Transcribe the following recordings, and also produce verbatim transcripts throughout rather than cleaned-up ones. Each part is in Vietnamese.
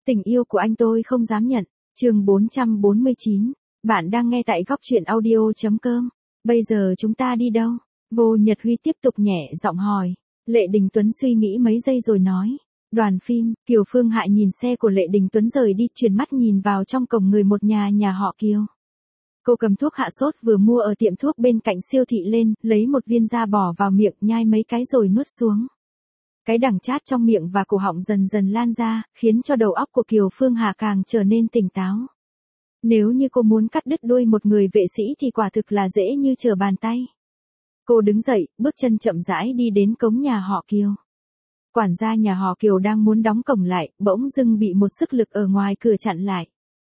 Tình yêu của anh tôi không dám nhận. Chương bốn trăm bốn mươi chín. Bạn đang nghe tại góc truyện audio chấm com. Bây giờ chúng ta đi đâu? Vô Nhật Huy tiếp tục nhẹ giọng hỏi. Lệ Đình Tuấn suy nghĩ mấy giây rồi nói. Đoàn phim. Kiều Phương Hạ nhìn xe của Lệ Đình Tuấn rời đi, chuyển mắt nhìn vào trong cổng người một nhà nhà họ Kiều. Cô cầm thuốc hạ sốt vừa mua ở tiệm thuốc bên cạnh siêu thị lên, lấy một viên ra bỏ vào miệng, nhai mấy cái rồi nuốt xuống. Cái đắng chát trong miệng và cổ họng dần dần lan ra, khiến cho đầu óc của Kiều Phương Hà càng trở nên tỉnh táo. Nếu như cô muốn cắt đứt đuôi một người vệ sĩ thì quả thực là dễ như trở bàn tay. Cô đứng dậy, bước chân chậm rãi đi đến cổng nhà họ Kiều. Quản gia nhà họ Kiều đang muốn đóng cổng lại, bỗng dưng bị một sức lực ở ngoài cửa chặn lại.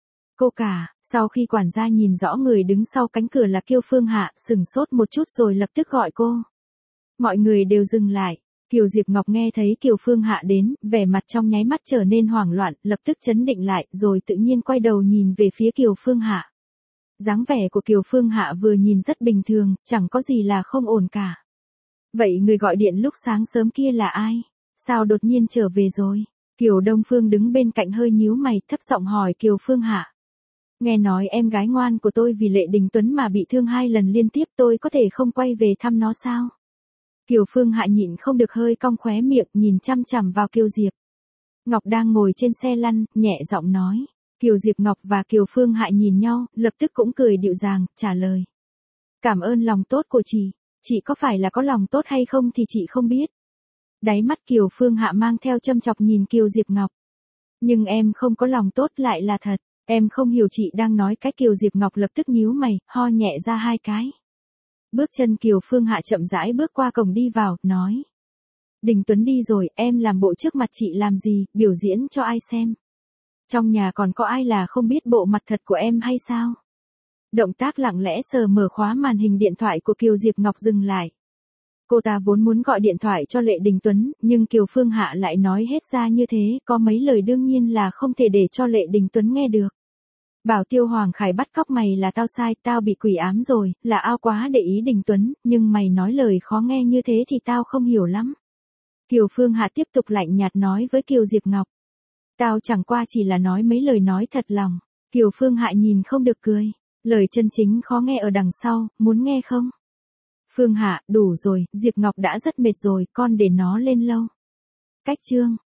Cô cả, sau khi quản gia nhìn rõ người đứng sau cánh cửa là Kiều Phương Hạ, sừng sốt một chút rồi lập tức gọi cô. Mọi người đều dừng lại. Kiều Diệp Ngọc nghe thấy Kiều Phương Hạ đến, vẻ mặt trong nháy mắt trở nên hoảng loạn, lập tức trấn định lại, rồi tự nhiên quay đầu nhìn về phía Kiều Phương Hạ. Dáng vẻ của Kiều Phương Hạ vừa nhìn rất bình thường, chẳng có gì là không ổn cả. Vậy người gọi điện lúc sáng sớm kia là ai? Sao đột nhiên trở về rồi? Kiều Đông Phương đứng bên cạnh hơi nhíu mày, thấp giọng hỏi Kiều Phương Hạ. Nghe nói em gái ngoan của tôi vì Lệ Đình Tuấn mà bị thương hai lần liên tiếp, tôi có thể không quay về thăm nó sao? Kiều Phương Hạ nhịn không được hơi cong khóe miệng, nhìn chăm chằm vào Kiều Diệp Ngọc đang ngồi trên xe lăn, nhẹ giọng nói. Kiều Diệp Ngọc và Kiều Phương Hạ nhìn nhau, lập tức cũng cười dịu dàng, trả lời. Cảm ơn lòng tốt của chị, chị có phải là có lòng tốt hay không thì chị không biết. Đáy mắt Kiều Phương Hạ mang theo châm chọc nhìn Kiều Diệp Ngọc. Nhưng em không có lòng tốt lại là thật, em không hiểu chị đang nói cái. Kiều Diệp Ngọc lập tức nhíu mày, ho nhẹ ra hai cái. Bước chân Kiều Phương Hạ chậm rãi bước qua cổng đi vào, nói. Đình Tuấn đi rồi, em làm bộ trước mặt chị làm gì, biểu diễn cho ai xem? Trong nhà còn có ai là không biết bộ mặt thật của em hay sao? Động tác lặng lẽ sờ mở khóa màn hình điện thoại của Kiều Diệp Ngọc dừng lại. Cô ta vốn muốn gọi điện thoại cho Lệ Đình Tuấn, nhưng Kiều Phương Hạ lại nói hết ra như thế, có mấy lời đương nhiên là không thể để cho Lệ Đình Tuấn nghe được. Bảo Tiêu Hoàng Khải bắt cóc mày là tao sai, tao bị quỷ ám rồi, là ao quá để ý Đình Tuấn, nhưng mày nói lời khó nghe như thế thì tao không hiểu lắm. Kiều Phương Hạ tiếp tục lạnh nhạt nói với Kiều Diệp Ngọc. Tao chẳng qua chỉ là nói mấy lời nói thật lòng. Kiều Phương Hạ nhìn không được cười. Lời chân chính khó nghe ở đằng sau, muốn nghe không? Phương Hạ, đủ rồi, Diệp Ngọc đã rất mệt rồi, con để nó lên lâu. Cách chương.